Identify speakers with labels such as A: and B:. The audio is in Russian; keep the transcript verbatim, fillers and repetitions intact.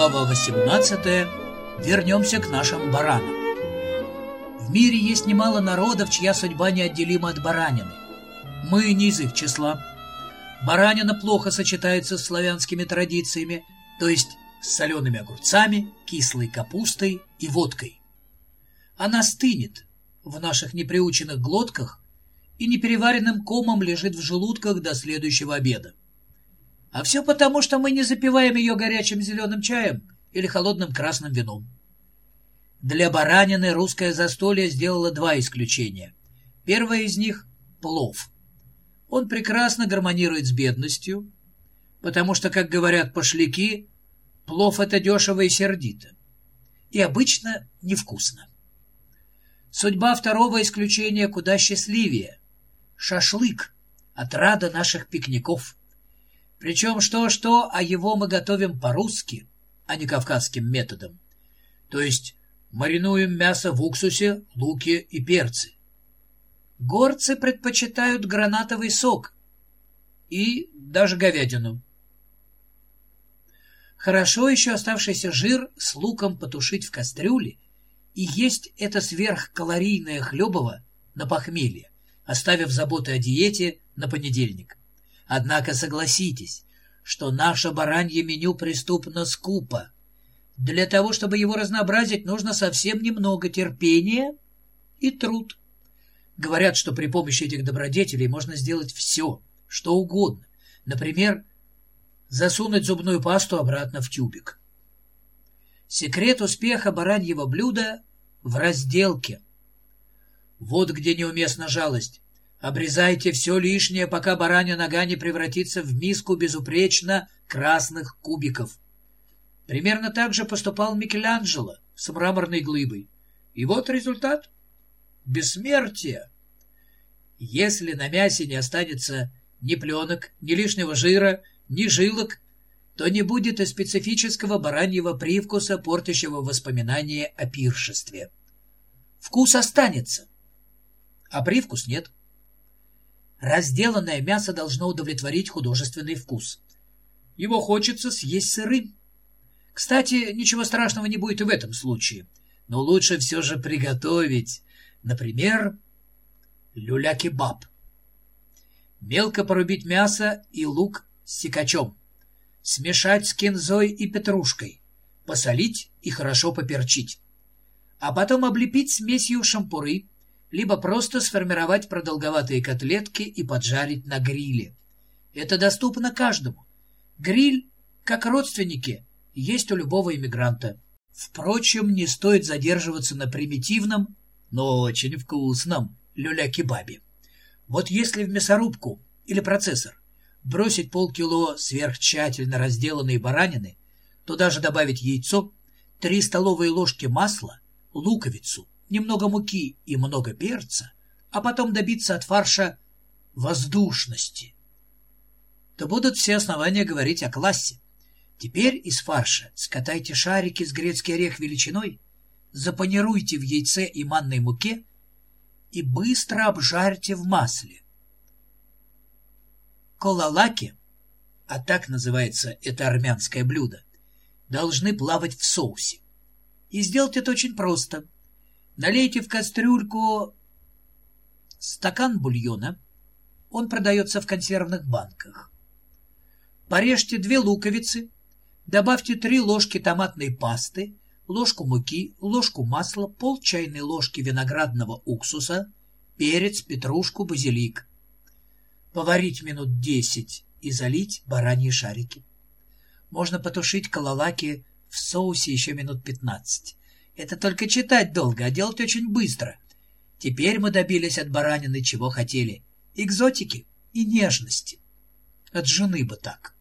A: Глава восемнадцатая. Вернемся к нашим баранам. В мире есть немало народов, чья судьба неотделима от баранины. Мы не из их числа. Баранина плохо сочетается с славянскими традициями, то есть с солеными огурцами, кислой капустой и водкой. Она стынет в наших неприученных глотках и непереваренным комом лежит в желудках до следующего обеда. А все потому, что мы не запиваем ее горячим зеленым чаем или холодным красным вином. Для баранины русское застолье сделало два исключения. Первое из них – плов. Он прекрасно гармонирует с бедностью, потому что, как говорят пошляки, плов – это дешево и сердито. И обычно невкусно. Судьба второго исключения куда счастливее. Шашлык – отрада наших пикников. Причем что-что, а его мы готовим по-русски, а не кавказским методом. То есть маринуем мясо в уксусе, луке и перце. Горцы предпочитают гранатовый сок и даже говядину. Хорошо еще оставшийся жир с луком потушить в кастрюле и есть это сверхкалорийное хлебово на похмелье, оставив заботы о диете на понедельник. Однако согласитесь, что наше баранье меню преступно скупо. Для того, чтобы его разнообразить, нужно совсем немного терпения и труд. Говорят, что при помощи этих добродетелей можно сделать все, что угодно. Например, засунуть зубную пасту обратно в тюбик. Секрет успеха бараньего блюда в разделке. Вот где неуместна жалость. Обрезайте все лишнее, пока баранья нога не превратится в миску безупречно красных кубиков. Примерно так же поступал Микеланджело с мраморной глыбой. И вот результат. Бессмертие. Если на мясе не останется ни пленок, ни лишнего жира, ни жилок, то не будет и специфического бараньего привкуса, портящего воспоминания о пиршестве. Вкус останется, а привкус нет. Разделанное мясо должно удовлетворить художественный вкус. Его хочется съесть сырым. Кстати, ничего страшного не будет и в этом случае. Но лучше все же приготовить, например, люля-кебаб. Мелко порубить мясо и лук с секачом. Смешать с кинзой и петрушкой. Посолить и хорошо поперчить. А потом облепить смесью шампуры, либо просто сформировать продолговатые котлетки и поджарить на гриле. Это доступно каждому. Гриль, как родственники, есть у любого иммигранта. Впрочем, не стоит задерживаться на примитивном, но очень вкусном люля-кебабе. Вот если в мясорубку или процессор бросить полкило сверхтщательно разделанной баранины, то даже добавить яйцо, три столовые ложки масла, луковицу, немного муки и много перца, а потом добиться от фарша воздушности, то будут все основания говорить о классе. Теперь из фарша скатайте шарики с грецкий орех величиной, запанируйте в яйце и манной муке и быстро обжарьте в масле. Колалаки, а так называется это армянское блюдо, должны плавать в соусе. И сделать это очень просто. Налейте в кастрюльку стакан бульона, он продается в консервных банках. Порежьте две луковицы, добавьте три ложки томатной пасты, ложку муки, ложку масла, пол чайной ложки виноградного уксуса, перец, петрушку, базилик. Поварить минут десять и залить бараньи шарики. Можно потушить колалаки в соусе еще минут пятнадцать. Это только читать долго, а делать очень быстро. Теперь мы добились от баранины чего хотели. Экзотики и нежности. От жены бы так.